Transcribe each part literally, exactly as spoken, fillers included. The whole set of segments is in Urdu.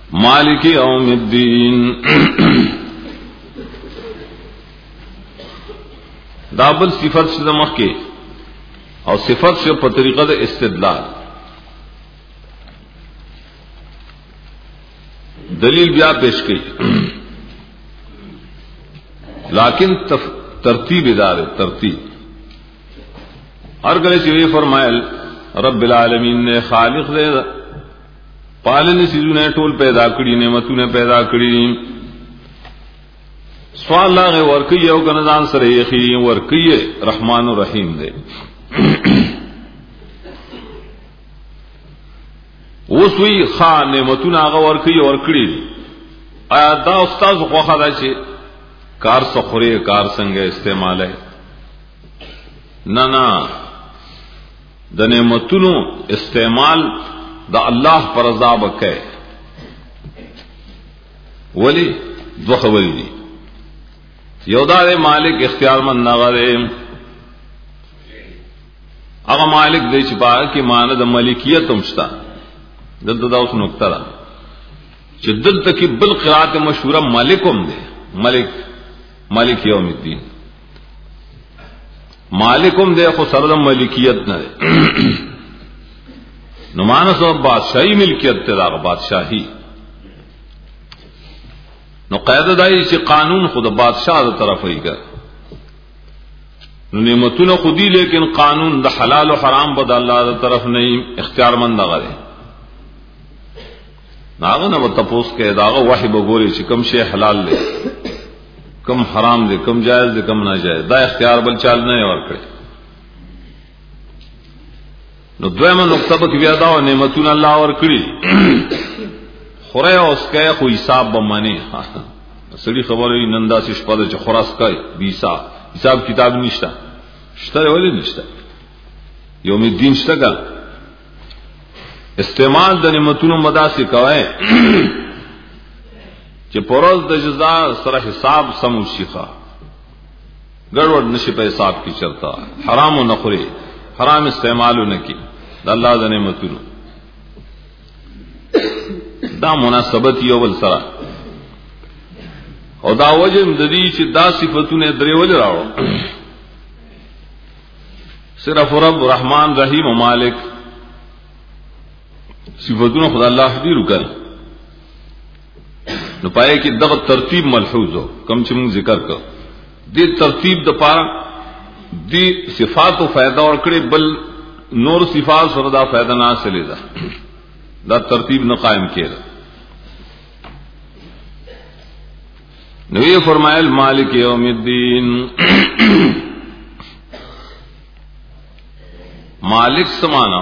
مالک یوم الدین. دابل صفت سے مخ کے اور صفت سے پر طریقہ د استدلال دلیل بیا پیش کی، لیکن ترتیب ادارے ترتیب ہر گلے سے یہ فرمائل رب العالمین نے خالق دے پالن چیزوں نے ٹول پیدا کری، نعمتوں نے پیدا کری، سوال لاغ ورکی او گنزان سر یخی ورکی رحمان و رحیم دے. وسوی خان نعمتوں آغا ورکی ورکڑی آیا دا استاذ خوخا دا چے کار سخورے کار سنگے استعمال ہے نا نا دا نعمتوں استعمال دا اللہ پر عذاب کے ولی دو خبری دی. یودا دے مالک اختیار مند ناغا دے اگا مالک دے چپا کہ مانا دا ملکیت امشتا دل دا اس نکتہ دا چھ دل تکی بالقرات مشہورہ مالکم دے ملک مالک یوم الدین مالکم دے خو سرد ملکیت نہ دے نمانا سو بادشاہی ملکیت تے دا بادشاہی نو قید دائی چھ قانون خود بادشاہ دا طرف ہی کر نو نعمتون خودی لیکن قانون دا حلال و حرام بدا اللہ دا طرف نہیں اختیار مند دا دے ناغا نا بتپوس کے داغا وحی بگوری چھ کم شے حلال دے کم حرام دے کم جائز دے کم ناجائز دا اختیار بل چال نہیں اور کرے. نو دویمہ نقطہ بکی بیادا و نعمتون اللہ اور کری خورے اس کے خو حساب بمانی سڑی خبر ہے نندا سے شپا چ خراس کای بیسا حساب کتاب نشتا شتا ولی نشتا یوم الدین شتا کا استعمال د نعمتونو مدا سے کوي چې پروز د جزاء سره حساب سمو شيخه ګړوډ نشي په حساب کی چلتا حرام نه خوري حرام استعمالو نه کی د الله د نعمتونو دا مناسبت یو بل سره او دا وجه مددی چې دا صفاتونه دریول راو صرف رب رحمان رحیم و مالک صفاتونه خدای الله دی رکل نو پائے کہ دغه ترتیب ملحوظ ہو کم چې موږ ذکر کړ دې ترتیب د پاره دې صفات او فائدہ اور کړي بل نور صفات سره دا فائدہ نه حاصله ده دا ترتیب نہ قائم کړي. نبی فرمائل مالک یوم الدین مالک سمانا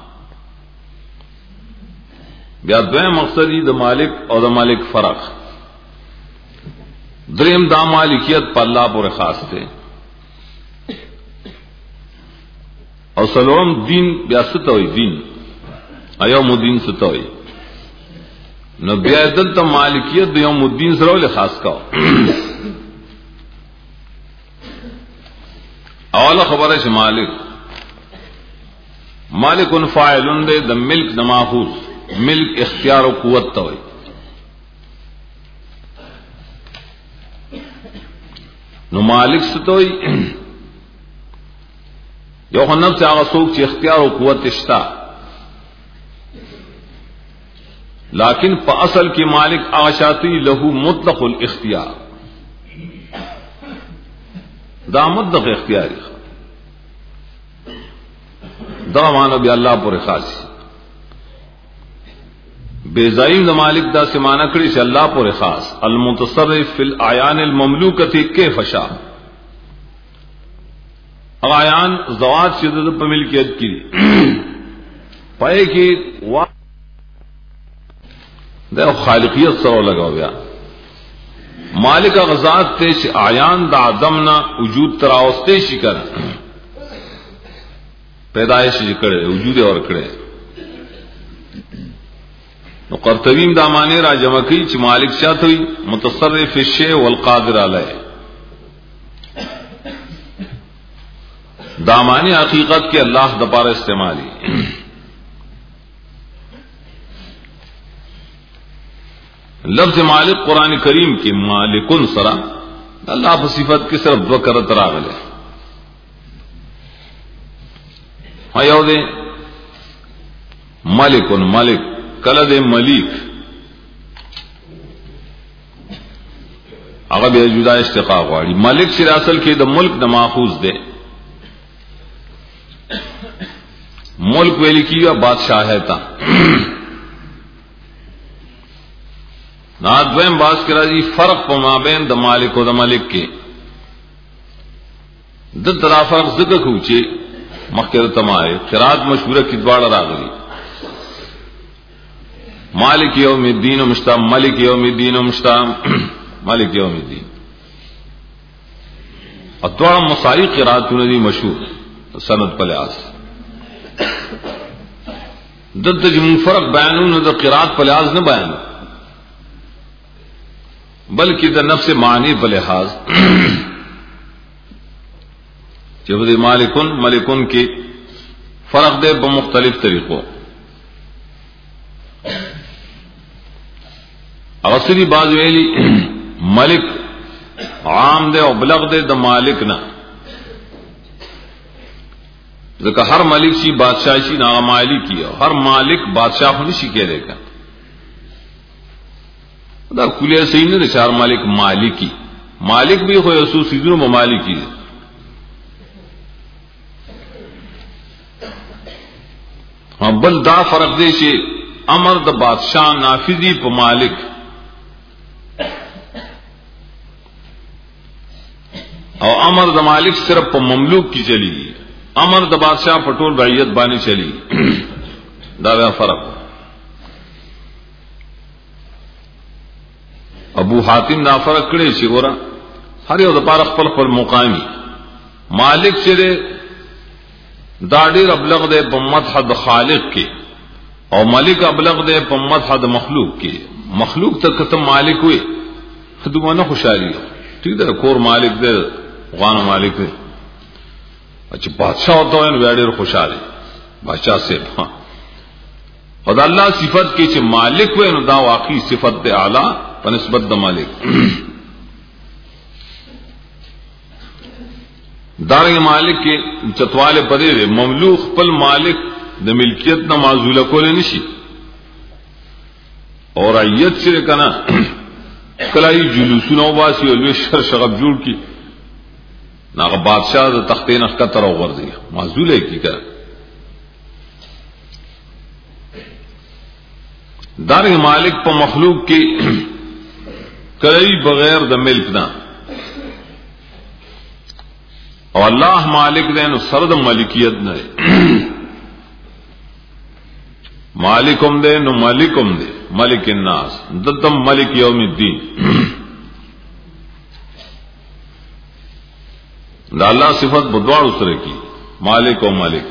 بیا دویم مقصدی دا مالک اور دا مالک فرق دریم دا مالکیت پا اللہ پر خاص تھے اور سلورم دین بیا ستوئی دین ایوم الدین ستوئی نو بیا دلتا مالکیت یوم الدین سرول خاص کا اولا خبر ہے مالک مالک ان فاعلن دے دا ملک نماخوص ملک اختیار و قوت توئی نو مالک ستوئی یو خنب سے آغا سوک چی اختیار و قوت اشتا لیکن پا اصل کی مالک آشاتی لہو مطلق الاختیار دا مطلق اختیاری دا مانا بھی اللہ پر خاصی بیزائیم دا مالک دا سے مانا کری سے اللہ پر خاص المتصرف فی الاعیان المملوکتی کیف شاء اعیان زوات شدد پر ملکیت کی پائے کی دا خالقیت سرو لگا گیا مالک غزات تے چھ اعیان دا عدمنا وجود تراؤستے شکر پیدائش کرے وجود اور کرے نو قرطبیم دا معنی را جمع کی چھ مالک شاہ ہوئی متصرف الشیء والقادر علیہ دا معنی حقیقت کے اللہ دپار استعمالی लफ्ज मालिक कुरान करीम की मालिकुन सरा अल्लाह की सिफत की सिर्फ दो करत रागले हयो दे मालिकुन मालिक कल दे मलिक अगर भी जुदा इस्तिकाक वाली मलिक से असल के द मुल्क द माखूज दे मुल्क वेली की बादशाह है था नादवैम बास के राजी फर्क पमाबेन द मालिक व द मलिक के द तरा फर्क जिक्र खूचे मक्कर तमाए किरात मशहूर की द्वाड़ा रागली मालिक यौमिद्दीन मुश्ता मलिक यौमिद्दीन मुश्ता मालिक यौमिद्दीन और द्वाड़ा मसाई किरात नदी मशहूर सनद पलियास दद जम फर्क बयान द किरात पलियास न बयान बल्कि द नफ्स मानी बलिहाज जब मालिकुन मलिकुन के फर्क दे बमुख्तलिफ तरीकों असली बाज वेली मलिक आम दे और बलग दे द मालिक ना जबकि हर मलिक सी बादशाही ना मालिक की हर मालिक बादशाह नहीं सीखे देगा खुले सही नहीं चार मालिक मालिकी मालिक भी हो सीजन में मालिकी हाँ बल दा फर्क दे से अमर द बादशाह नाफिजी प मालिक और अमर द मालिक सिर्फ प ममलूक की चली अमर द बादशाह पटोल रैयत बानी चली दादा फर्क अबू हातिम ना फर्क करे शिगोरा हर यो दपार खपल खपल मुकामी मालिक चले दाड़ीर अबलग दे बम्मत हद खालिक के और मलिक अबलग दे बम्मत हद मखलूक के मखलूक तक तुम मालिक हुए दुमाना खुशहाली ठीक है कोर मालिक दे गाना मालिक दे अच्छा बादशाह होता है वेड़ेर खुशहाली बादशाह से हाँ और अल्लाह सिफत के मालिक हुए दा वाकई सिफत दे आला पनिस्बत द मालिक दार मालिक के चतवाले पदे ममलूक पल मालिक द मिल्कियत न माजूल को निशी और अयत से कना कलाई जुलूसुन वासी और शर शगब जुड़ की ना बादशाह तख्ते नख का तरह कर दिया माजूल है की कर दार मालिक पर मखलूक की कई बगैर द मिल्क ना और अल्लाह मालिक दे नु सरद मलिकियत न मालिकुम दे नु मलिकुम दे मलिक नास दत्तम मलिक यौमिद्दीन अल्लाह सिफत बुधवार उसरे की मालिक और मलिक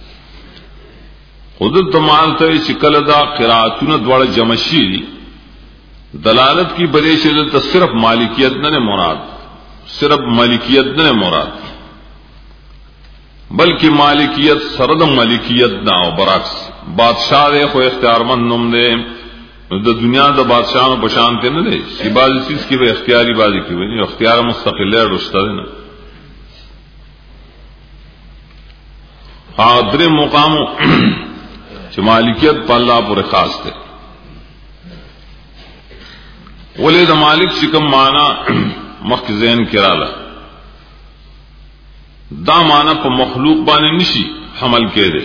खुद तमालते शिकलदा किरातुन द्वार जमशी दलालत की बदे से तो सिर्फ मालिकियत न मुराद सिर्फ मलिकियत न मुराद बल्कि मालिकियत सरद मलिकियत ना हो बरक्स बादशाह दे को इख्तियारमंद नुम दे द दुनिया द बादशाह बशानते न दे सिबाज चीज की इख्तियारी बाजी की हुई इख्तियार मुस्तकिल है रुश्ता देना हादरे मुकामों मालिकियत पल्ला पूरे खास थे वले द मालिक सिकम माना मखजैन किराला दा माना पर मखलूक बाने निशी हमल के दे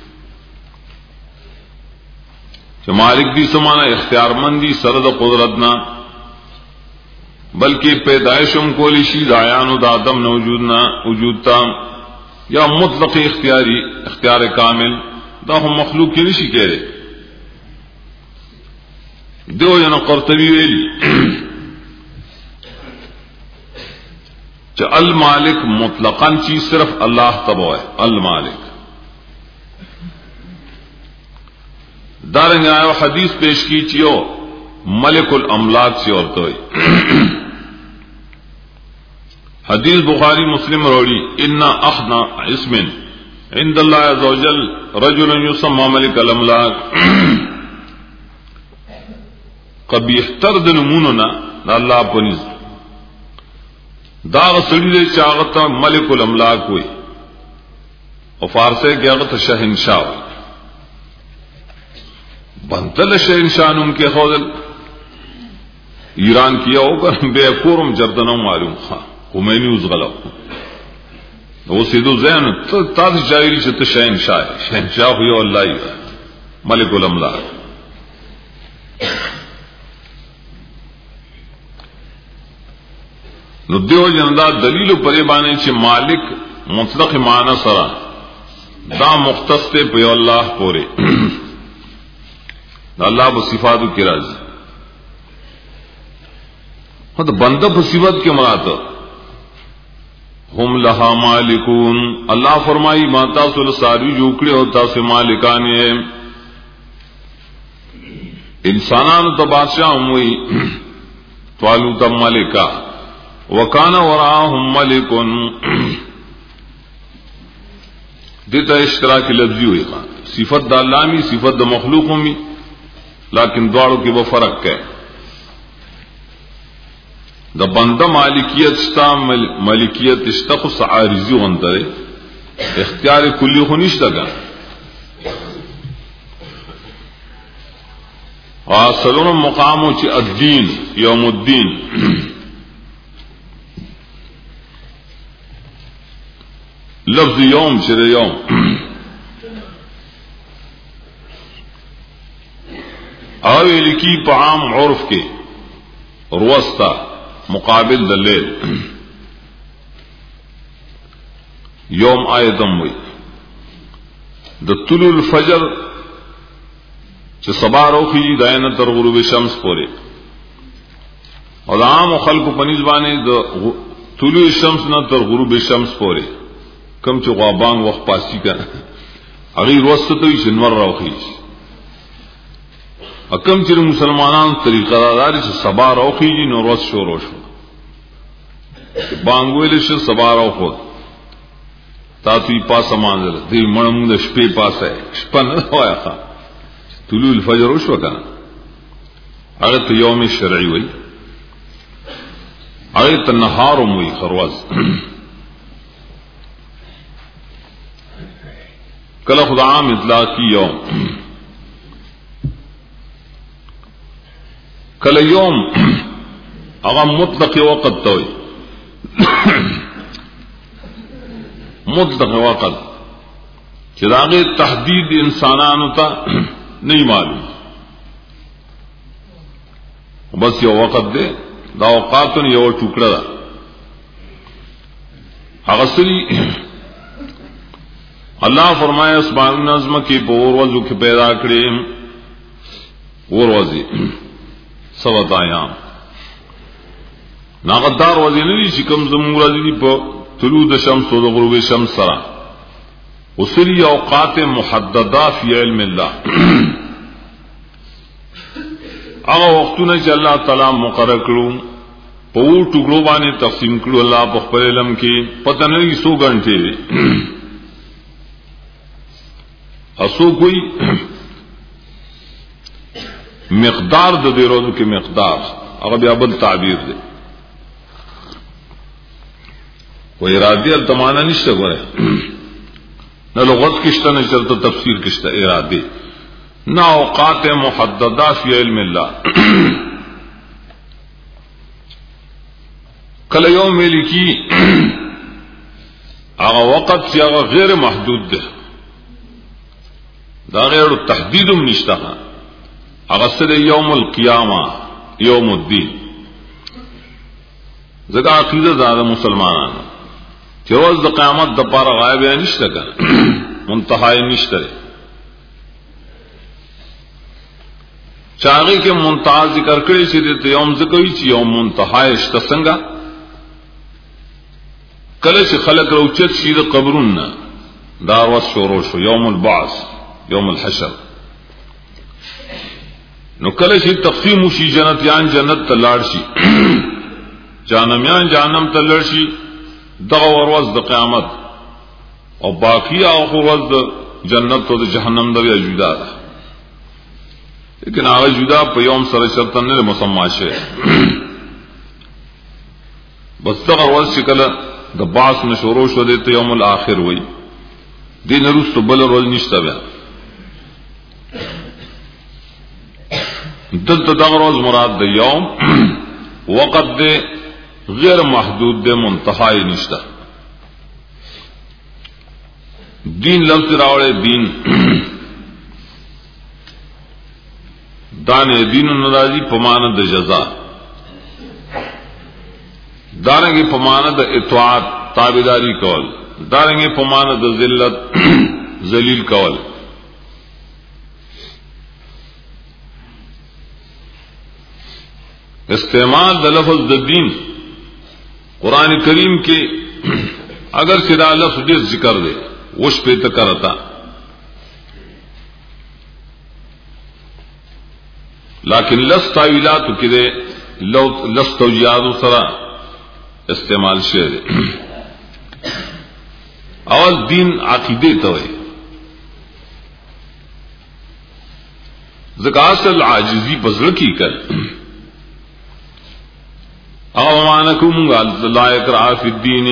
जो मालिक दी समाना इख्तियारमंदी सरद कुदरत ना बल्कि पैदाइशम को लिशी दायान दादम न वजूद ना वजूदता या मुतलक इख्तियारी इख्तियार कामिल दा हम मखलूक की निशी कह रहे दो जन कर्तवी वेली अल मालिक मुतलकन चीज सिर्फ अल्लाह तबो है अल मालिक दारेंगे आयो हदीस पेश की चियो मलिकुल अमलाक से और तो हदीस बुखारी मुस्लिम रोड़ी इन्ना अखना इसमिन इंदल्लाह अज़्ज़ व जल रजुलन युसम्मा मलिकुल अमलाक قبیحتر د نموننا د الله پنځ دا سړي چې هغه ته ملک الاملاک وي او فارسی کې هغه ته شهنشاه وي بنتل شهنشاه نوم کې خودل ایران کیا ہوگا بے کورم جردنوں معلوم خواہ خمینی اس غلط وہ سیدھو ذہن تو تاز جاہلی سے تو شہنشاہ ہے شہنشاہ ہوئی اللہ ہی ملک الاملاک نو دیو جندا دلیل پرے بانے چھ مالک مطلق معنی سرا دا مختص تے پہ اللہ پورے اللہ بصفاتو کی راضی ہاں تو بندہ بصیبت کے مراد ہم لہا مالکون اللہ فرمائی ماتا سل ساری جوکڑے ہوتا سے مالکان ہے انسانان تو بادشاہ ہوئی توالو تم ملکا وکان وراہم ملکن دیتا اشتراک لفظی ہوئی خان صفت دا اللہ میں صفت دا مخلوق میں لیکن دواروں کی وہ فرق ہے دا بندہ مالکیت شتا ملکیت شتا خو عارضی غنده اختیار کلی خو نشتا گا اصلون مقامو چی الدین یوم الدین لفظ یوم چرے یوم آوے لکی پا عام عرف کے روستا مقابل دلیل یوم آیتم ہوئی د طلوع الفجر چه سبا روخی دائن تر غروب شمس پورے اور عام خلق پنیزبانے د طلوع شمس نہ تر غروب شمس پورے کم چه غابان وقت پاسی کا اغیر وسطوی شنور روخی اکم چر مسلمانان طریقہ داری سے سبا روخی جی نو روز شورو شو بانگویل شو سبا روخو تاتوی پاسا مانزل دی منمون دا شپی پاسا ہے شپا ندوایا خوا طلوع الفجر شو کنا اگر تا یوم شرعی وی اگر تا نهارم وی خروز کل خدا عام اطلاقی یوم کل یوم اغا مطلق وقت توئی مطلق وقت چراغ تحدید انسانانو تا نہیں معلوم بس یو وقت دے دا اوقاتن یو ٹکڑا دا اغسری اللہ فرمایا سبحان نظم کی بوروزو کی پیدا کرے وروزی سوت آیام ناغدار وزی ندی چکم زمور دی پا طلوع د شمس و د غروب شمس سرا اسری اوقات محددہ فی علم اللہ اگا وقتونا چا اللہ تعالی مقرر کرو پور ٹکڑو بانے تقسیم کرو اللہ پا خپل علم کی پتہ نہیں سو گھنٹے اسو کوئی مقدار د دې روزو کې مقدار هغه بیا بل تعبیر دی و ارادی التمانه نشته ګوره نه لغت کېشته نه چرته تفسیر کېشته ارادی نه اوقات محدده فی علم الله کله یوم ملکی هغه وخت چې هغه غیر محدود ده دا غیر تحدیدم نشته اغسر یوم القیامہ یوم الدین زکا عقیدہ دادا مسلمانان چروز دا قیامت دا پارا غائب یا نشتا کن منتحائی نشتا رے چاگی کے منتحا ذکر کری چی دیتا یوم ذکری چی یوم منتحائی اشتا سنگا کلچ خلق روچت شید قبرون داروز شوروشو یوم البعث یوم الحشر نو کله شي تقسیم شي جنتیان جنت تلاړ شي جانمیان جانم تلاړ شي دغه ورځ د قیامت او باقی او ورځ د جنت او د جهنم د جدا ده لیکن هغه جدا په یوم سره شرط نه مسما شي بس دغه ورځ چې کله د باس نشورو شو د یوم الاخر وای دین رسو بل ورځ نشته بیا دلته دغه ورځ مراد د یوم وقت د غیر محدود د منتهای نشته دین لفظ راوړې دین دانه دین ناراضی په معنا د جزاء دارنګه په معنا د اطاعت تابعداري کول دارنګه په معنا د ذلت ذلیل کول استعمال د لفظ د دین قران کریم کې اگر سدا لفظ دې ذکر دے وش په تکرتا لیکن لس تاویلات کې لو لس توجیهات سره استعمال شعر اول دین عقیده ته وي زکات العاجزی بزړه کی کړ او مانکم لا اکراه فی الدین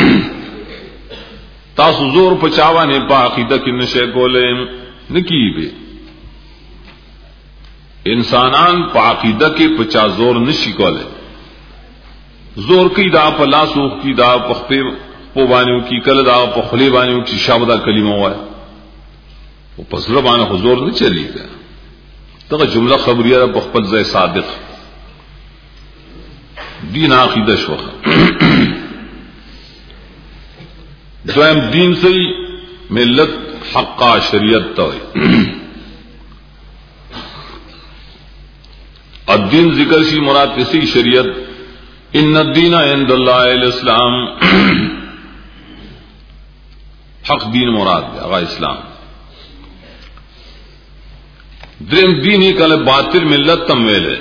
تاسو زور پچاوانه په عقیده کې نشه کولې نکی به انسانان په عقیده کې پچا زور نشي کولای زور کی دا په لاسو کی دا په خپل په باندې کی کله دا په خلی باندې کی شابدا کلمه وای او په سره باندې حضور نه چلیږي دغه جمله خبریه په خپل ځای صادق دین عقیده شو دویم دین سے ملت حقا شریعت تو الدین ذکر سی مراد کسی شریعت ان الدین عند اللہ الاسلام حق دین مراد اغا اسلام درم دین ہی کل باطل ملت تم ویلے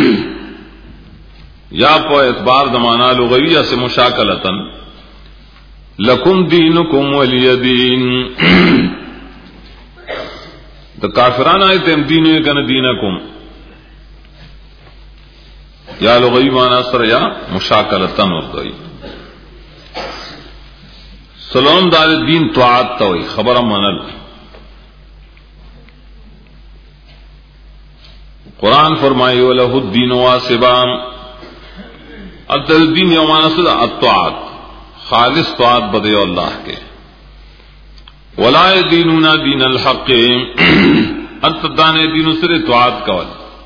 یا پو اعتبار دمانا لغویہ سے مشاکلتن لکم دینکم ولی دین تو کافران آئے تم دین کن دینکم یا لغوی مانا سر یا مشاکلتن وردائی سلام دار دین طاعت توئی خبر منل قرآن فرمائی وَلَهُ الدِّينُ وَاسِبًا الدین یومانا سر الطاعت خالص طاعت بدے اللہ کے ولا دینون دین الحق انت دان دین سر طاعت کول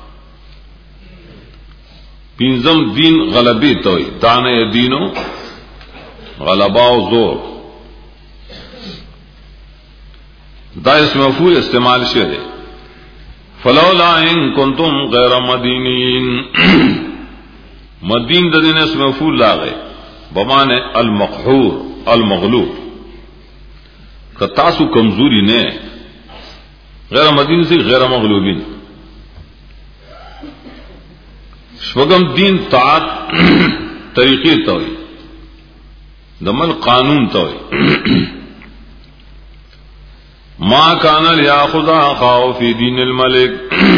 پینزم دین غلبی توئی دان دینو غلبا و زور دا اسم مفعول استعمال شعر فلولا ان کنتم غیر مدینین مدین د دین اسم مفعول لاغه بمانے المقهور المغلوب کتاسو کمزوری نے غیر مدین سے غیر مغلوبین شوگم دین طاعت طریقے توئی دمل قانون توئی ما کان لیاخذ اخاه فی دین الملک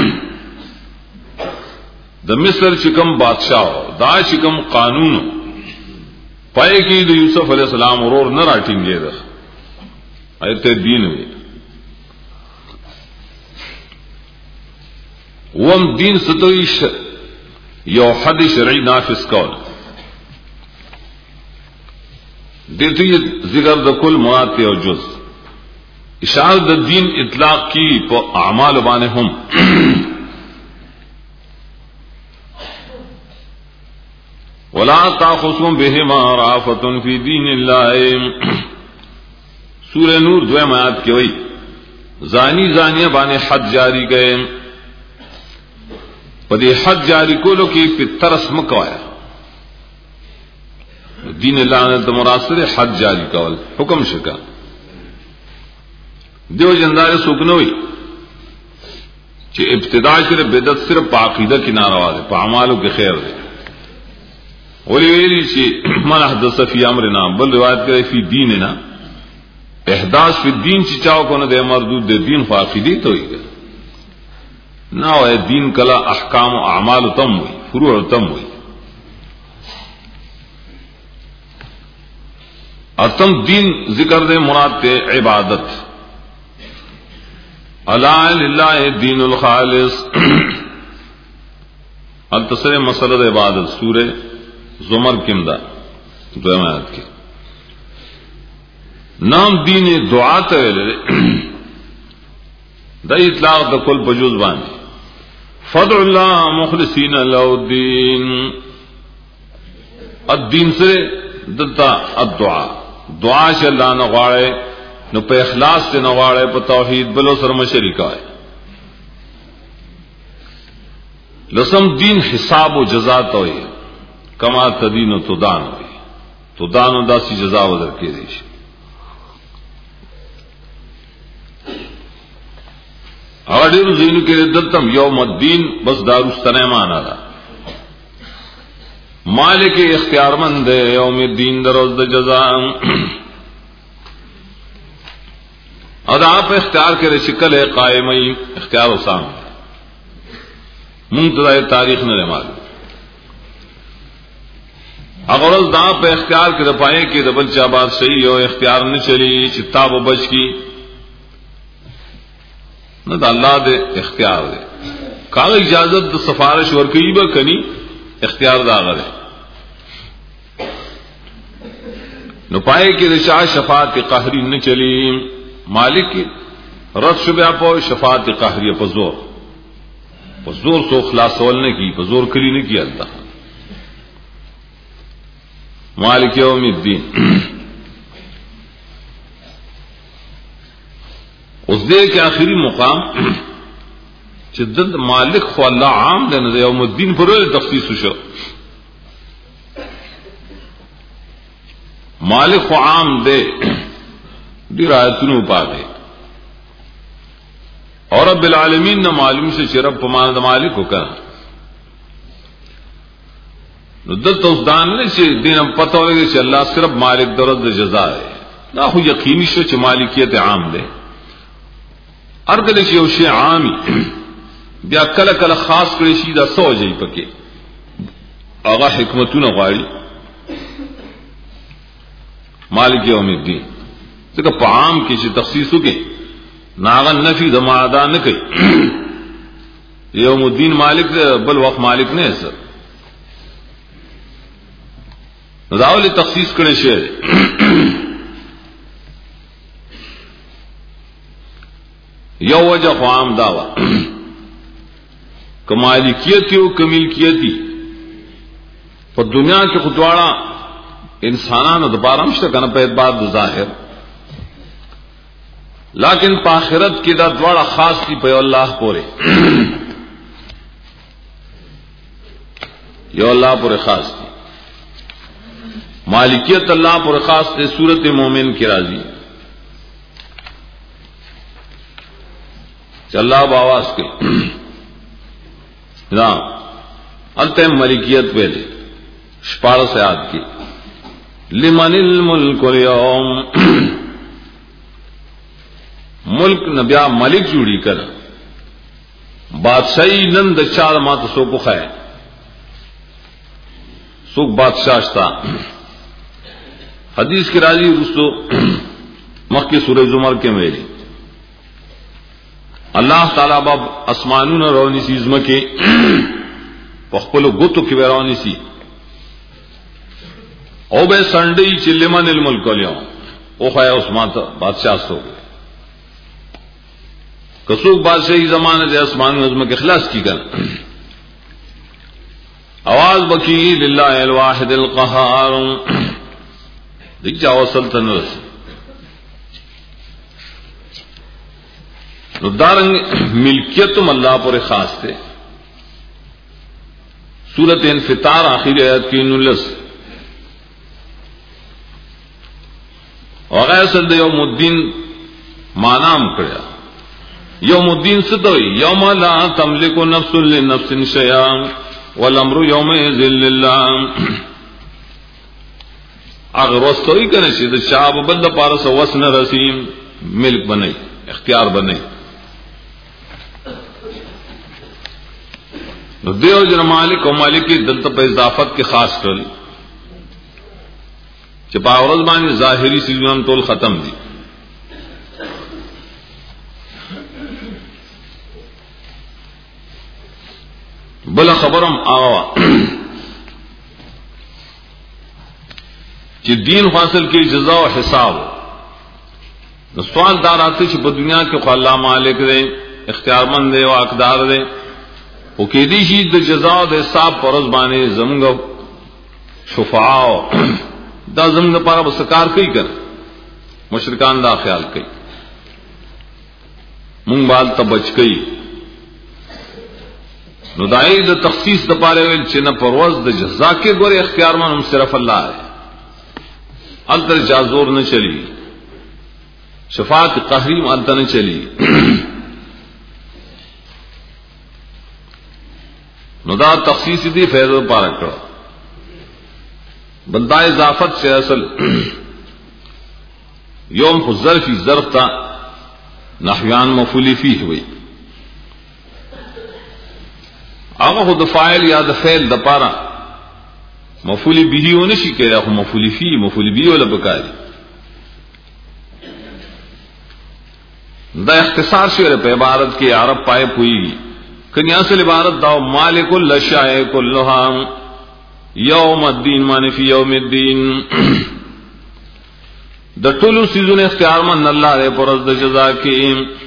د مصر چکم بادشاہ دا چکم قانون پائے کی د یوسف علیہ السلام ورور نہ راټینګې ده ایته دین وی وم دین ستوي یو حد شرعی نافذ کول دته ذکر د کل مراد او جز اشاره د دین اطلاق کی په اعمال باندې هم ولا تاخذكم بهما رافة في دين الله سورہ نور دویم آیات کی وئی زانی زانیہ بانے حد جاری گئے پدی حد جاری کولو کی پترس مکوایا دین اللہ نے مراسل حد جاری کول حکم شکا دیو جندار سکنوئی کہ ابتدا شر بدعت صرف عقیدہ کی ناروا دے پا اعمالو کی خیر دے ولی ویلی چی من احدث فی امرنا بل روایت کرے فی دیننا احداث فی الدین چی چاو کونه دے مردود دے دین خو عقیدی تو ہی گا نہ ہوئے دین کلا احکام و اعمال تم ہوئی فروع تم ہوئی اور تم دین ذکر دے مراد تے عبادت الا للہ دین الخالص التصر مسلد عبادت سورہ زمر کمدہ دویم آیت کی نام دین دعا تولے دا اطلاق دا کل بجوز باندی فدع اللہ مخلصین له الدین الدین سے دتا الدعا دعا سے اللہ نغاڑے نو پہ اخلاص سے نغاڑے پہ توحید بلو سرم شریکہ ہے لسم دین حساب و جزا توئی کما تدین و تدان ہوئی تدان و دا سی جزا وزر کے دیش اگر زینو کے دلتم یوم الدین بس دارستنے مانا دا مالک اختیار مند یوم الدین دروز دا جزا اور آپ اختیار کرے شکل ہے قائمی اختیار و سام منتظر تاریخ نے معلوم اگر اس دا پہ اختیار کے دپائے کہ دبل چاباد صحیح ہو اختیار نہ چلی چتاب و بچ کی نہ دا اللہ دے اختیار دے کاغ اجازت دا سفارش ورکی با کنی اختیار دا غرے نو پائے کہ رشاہ شفاعت قہری نہ چلی مالک کی رد شبہ پو شفاعت قہری پا زور پا زور سو خلاص سوال نے کی پا زور کلی نے کی اللہ مالک یوم الدین اس دے کے آخری مقام چدد مالک خو اللہ عام دے نہ یوم الدین پر تخصیص شو مالک خو عام دے دی رایتنو پا دے اور رب العالمین نہ معلوم سے شرب پمان مالک کو کہا دل تو اس دان نے سے دین پتہ ہو کہ اللہ صرف مالک درد جزا ہے نہ خو یقینی شو چ مالکیت عام دے ارگل شی او شی عامی بیا کله کله خاص کړي شي دا سوجي پکې هغه حکمتونه غواړي مالک یوم الدین ځکه په عام کې چې تخصیص وکړي ناغه نفي د معدا نه کوي یوم الدین مالک بل وقت مالک نه سر راول تخصیص کړي شي یو وجہ خام داوا کمالکیت او کملکیتی په دنیا کې خطواړه انسانانو د بارم شته کنه په اعتبار د ظاهر لیکن په آخرت کې دا دواړه خاص دي په الله پورې یو الله پورې خاص دي مالکیت الله پورې خاص دي سورۃ مومن کې راځي چلا باواز کے انت ملکیت پہ دے شپارہ سے یاد کی لمن الملک اليوم ملک نبیا ملک جوڑی کر بادشاہی نند چار مات سو پخائے سوک بادشاہ تھا حدیث کی راضی رسو مکہ سورہ زمر کے میری اللہ تعالی باب اسمانون رونی سی زمکے پخپلو گتو کی رونی سی او بے سنڈی چلمن الملک لیوں او خواہ عثمان بادشاہ سو گئے کسوک بادشاہی زمانے دے اسمانون ازمک اخلاص کی کر آواز بکی للہ الواحد القہار دیکھ جاؤ سلطن رسی دارنگ ملکیتم اللہ پر خاص تھے سورت انفطار آخری آیت کی نلس وغیر سد یوم الدین مانام کریا یوم الدین ستوئی یوم لا تملک نفس لنفس شیئا والامر یومئذ للہ اگر وستوئی کرنے شید شعب بند پارس وسن رسیم ملک بنائی اختیار بنائی دیو جن مالک او مالکی دلته په اضافت کې خاص کړل چې په اورز باندې ظاهري سيزونه ټول ختم دي. بل خبرم آوا چې دین حاصل کې جزاء او حساب. نو سوال دار آتے چې په دنیا کې خو الله مالک دی، اختیارمند دی او حقدار دی، او کې دي شي د جزاء او د حساب پرز باندې زموږ شفاعه دا زموږ لپاره وسکار کوي کړ. مشرکان دا خیال کوي مونږ بال ته بچ کوي. نو دای د تخصیص د پاره ویل چې نه پرواز د جزاء کې ګوره اختیارمن هم صرف الله ہے، اندر جازور نہ چلی، شفاعت قهری انت نہ چلی. نو دا تخصیص دی فیض پارک کړه. بلدا اضافت سے اصل یوم خو ظرفی ظرف تا نحویان مفعول فیه ہوئی، هغه خو د فاعل یا د فعل د پاره مفعول به ونشي کېږي، خو مفعول فيه مفعول به ولا بکاري. دا اختصار شوی په عبارت کې عرب پای پوي کني اصل عبارت دا مالک الاشیاء كلها یوم الدین معنی فی یوم الدین. د ټولو سيزونو اختیارمند الله دې پرز د جزاء کې،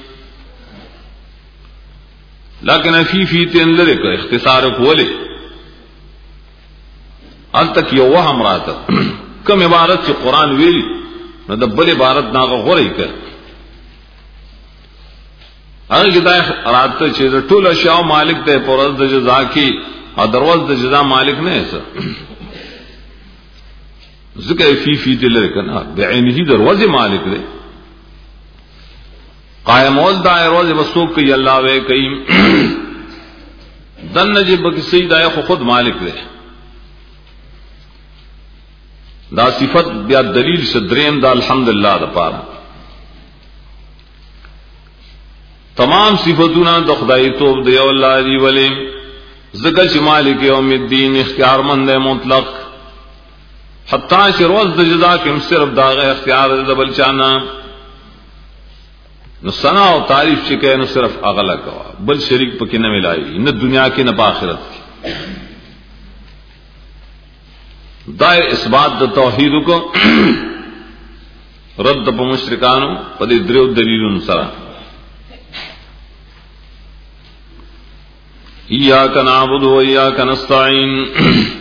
لیکن فی فی تن لري کو اختصار کوله ان تک یو وهم راته کوم عبارت چې قران ویلي نو د بل عبارت ناغه غوري کړ. هغه دا راته چې د ټول اشیاء مالک ته پرز د جزاء کې او دروازه د جزاء مالک نه ہے ذکر فی فی تن لري کنه بعینه دروازه مالک دی. قائم اول دائر روز وسوق کی اللہ وے کئیم دن نجب کی سید آئے خود مالک دے. دا صفت بیا دلیل صدرین دا الحمدللہ دا پارا تمام صفتونا دا خدای توب دے اللہ دی ولی ذکر چی مالک یوم الدین اختیار مند مطلق حتی چی روز دا جزا کم صرف داغ اختیار دا بلچانا. نو ثنا او تعریف چې کین نو صرف اغلا کوا بل شریک پکې نه ملایي نه دنیا کې نه په آخرت کې. دای اثبات د توحید کو رد په مشرکانو په دې درو دلیلونو سره. ایاک نعبد و ایاک نستعین